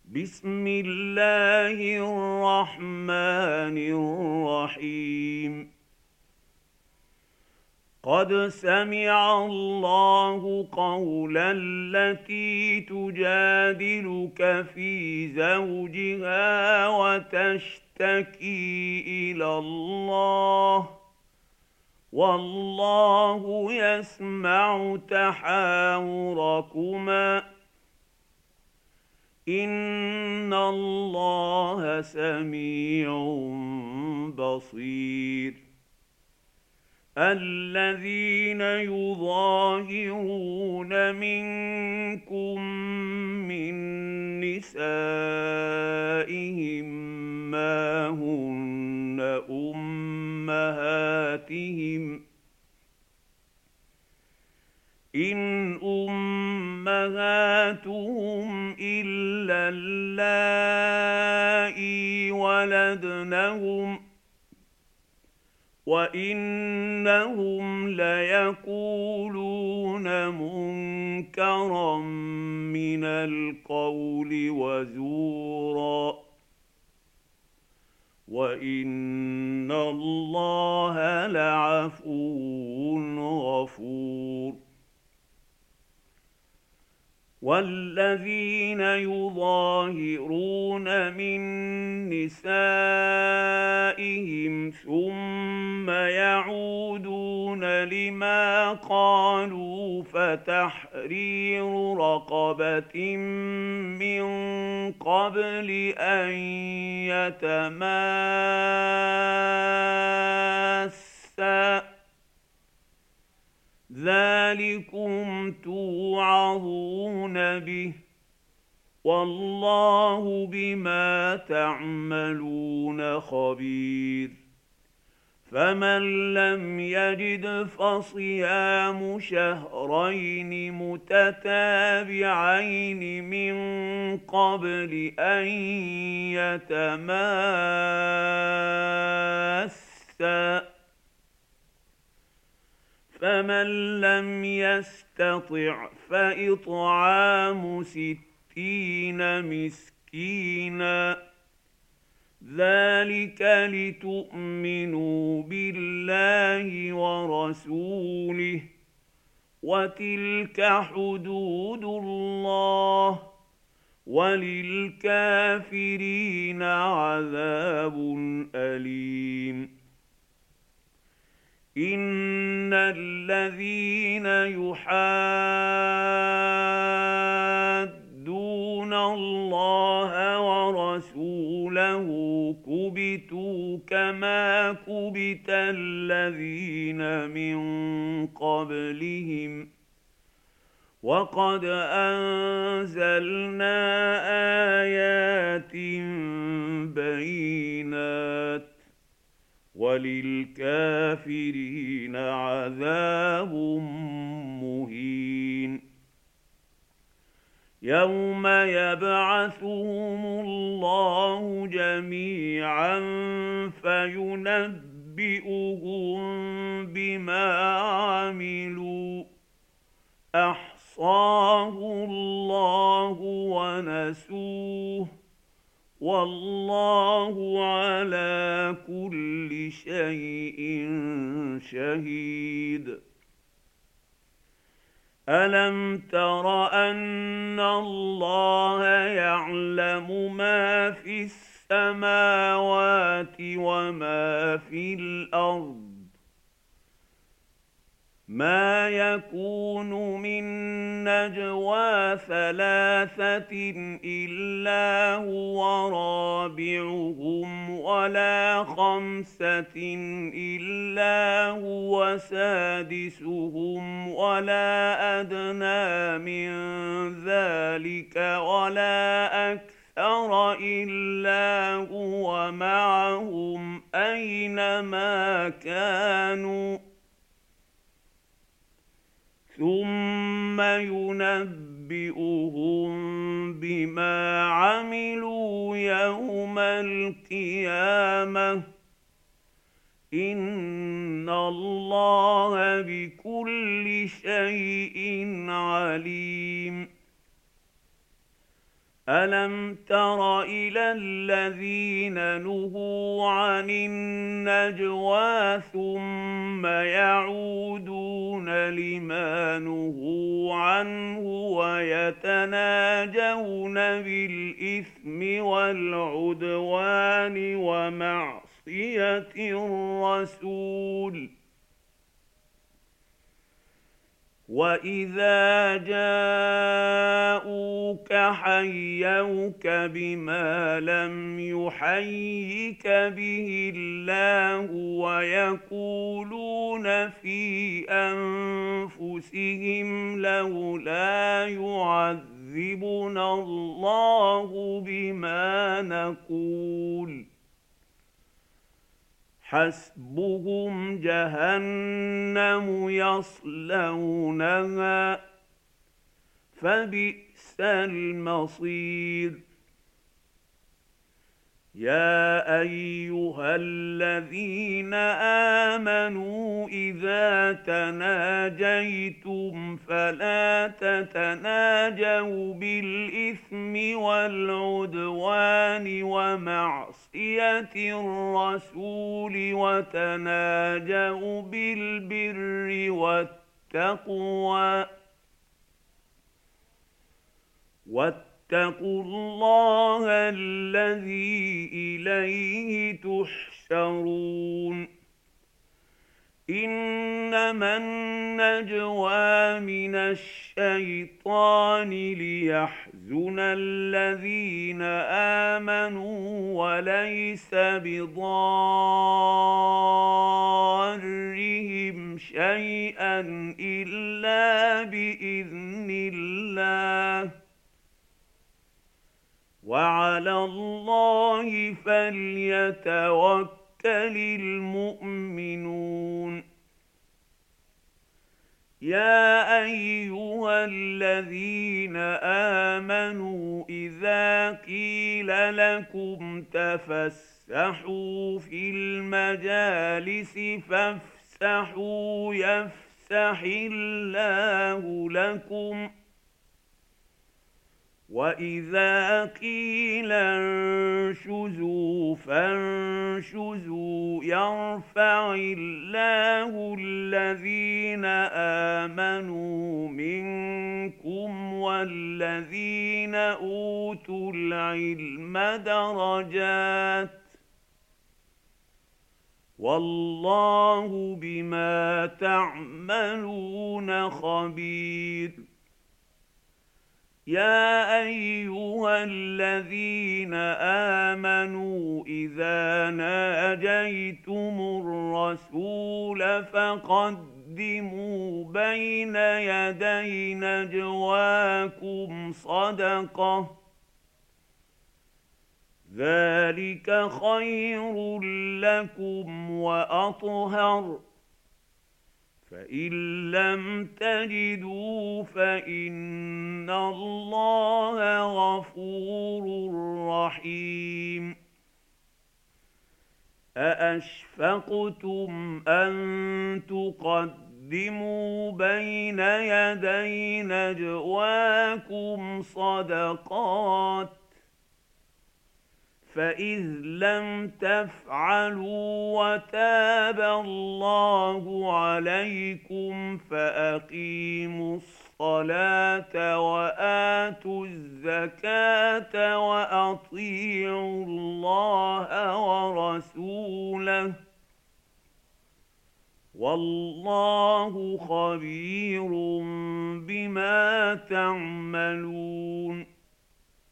بسم الله الرحمن الرحيم. قد سمع الله قول التي تجادلك في زوجها وتشتكي إلى الله والله يسمع تحاوركما إن الله سميع بصير. الذين يظاهرون منكم من نسائهم ما هن أمهاتهم إن أمهاتهم إلا اللائي ولدنهم وإنهم ليقولون منكرا من القول وزورا وإن الله لعفو غفور. والذين يظاهرون من نسائهم ثم يعودون لما قالوا فتحرير رقبة من قبل أن يتماسا ذلكم توعظون به والله بما تعملون خبير. فمن لم يجد فصيام شهرين متتابعين من قبل أن يتماسا فمن لم يستطع فإطعام 60 مسكينا ذلك لتؤمنوا بالله ورسوله وتلك حدود الله وللكافرين عذاب أليم. إن الذين يحادون الله ورسوله كبتوا كما كبت الذين من قبلهم وقد أنزلنا آيات بينات وللكافرين عذاب مهين. يوم يبعثهم الله جميعا فينبئهم بما عملوا أحصاه الله ونسوه والله على كل شيء شهيد. ألم تر أن الله يعلم ما في السماوات وما في الأرض ما يكون من نجوى 3 إلا هو رابعهم ولا 5 إلا هو سادسهم ولا أدنى من ذلك ولا أكثر إلا هو معهم أينما كانوا ثم ينبئهم بما عملوا يوم القيامة إن الله بكل شيء عليم. ألم تر إلى الذين نهوا عن النجوى ثم يعودون لما نهوا عنه ويتناجون بالإثم والعدوان ومعصية الرسول وإذا جاءوك حيوك بما لم يحيك به الله ويقولون في أنفسهم لولا يعذبنا الله بما نقول حسبهم جهنم يصلونها فبئس المصير يا أيها الذين آمنوا إذا تناجيتم فلا تتناجوا بالإثم والعدوان ومعصية الرسول وتناجوا بالبر والتقوى واتقوا الله الذي إليه تحشرون إنما النجوى من الشيطان ليحزن الذين آمنوا وليس بضارهم شيئا إلا بإذن الله وعلى الله فليتوكل المؤمنون يا أيها الذين آمنوا إذا قيل لكم تفسحوا في المجالس فافسحوا يفسح الله لكم وإذا قيل انشزوا فانشزوا يرفع الله الذين آمنوا منكم والذين أوتوا العلم درجات والله بما تعملون خبير يا أيها الذين آمنوا إذا ناجيتم الرسول فقدموا بين يدي نجواكم صدقة ذلك خير لكم وأطهر فإن لم تجدوا فإن الله غفور رحيم أأشفقتم أن تقدموا بين يدي نجواكم صدقات فإذ لم تفعلوا وتاب الله عليكم فأقيموا الصلاة وآتوا الزكاة وأطيعوا الله ورسوله والله خبير بما تعملون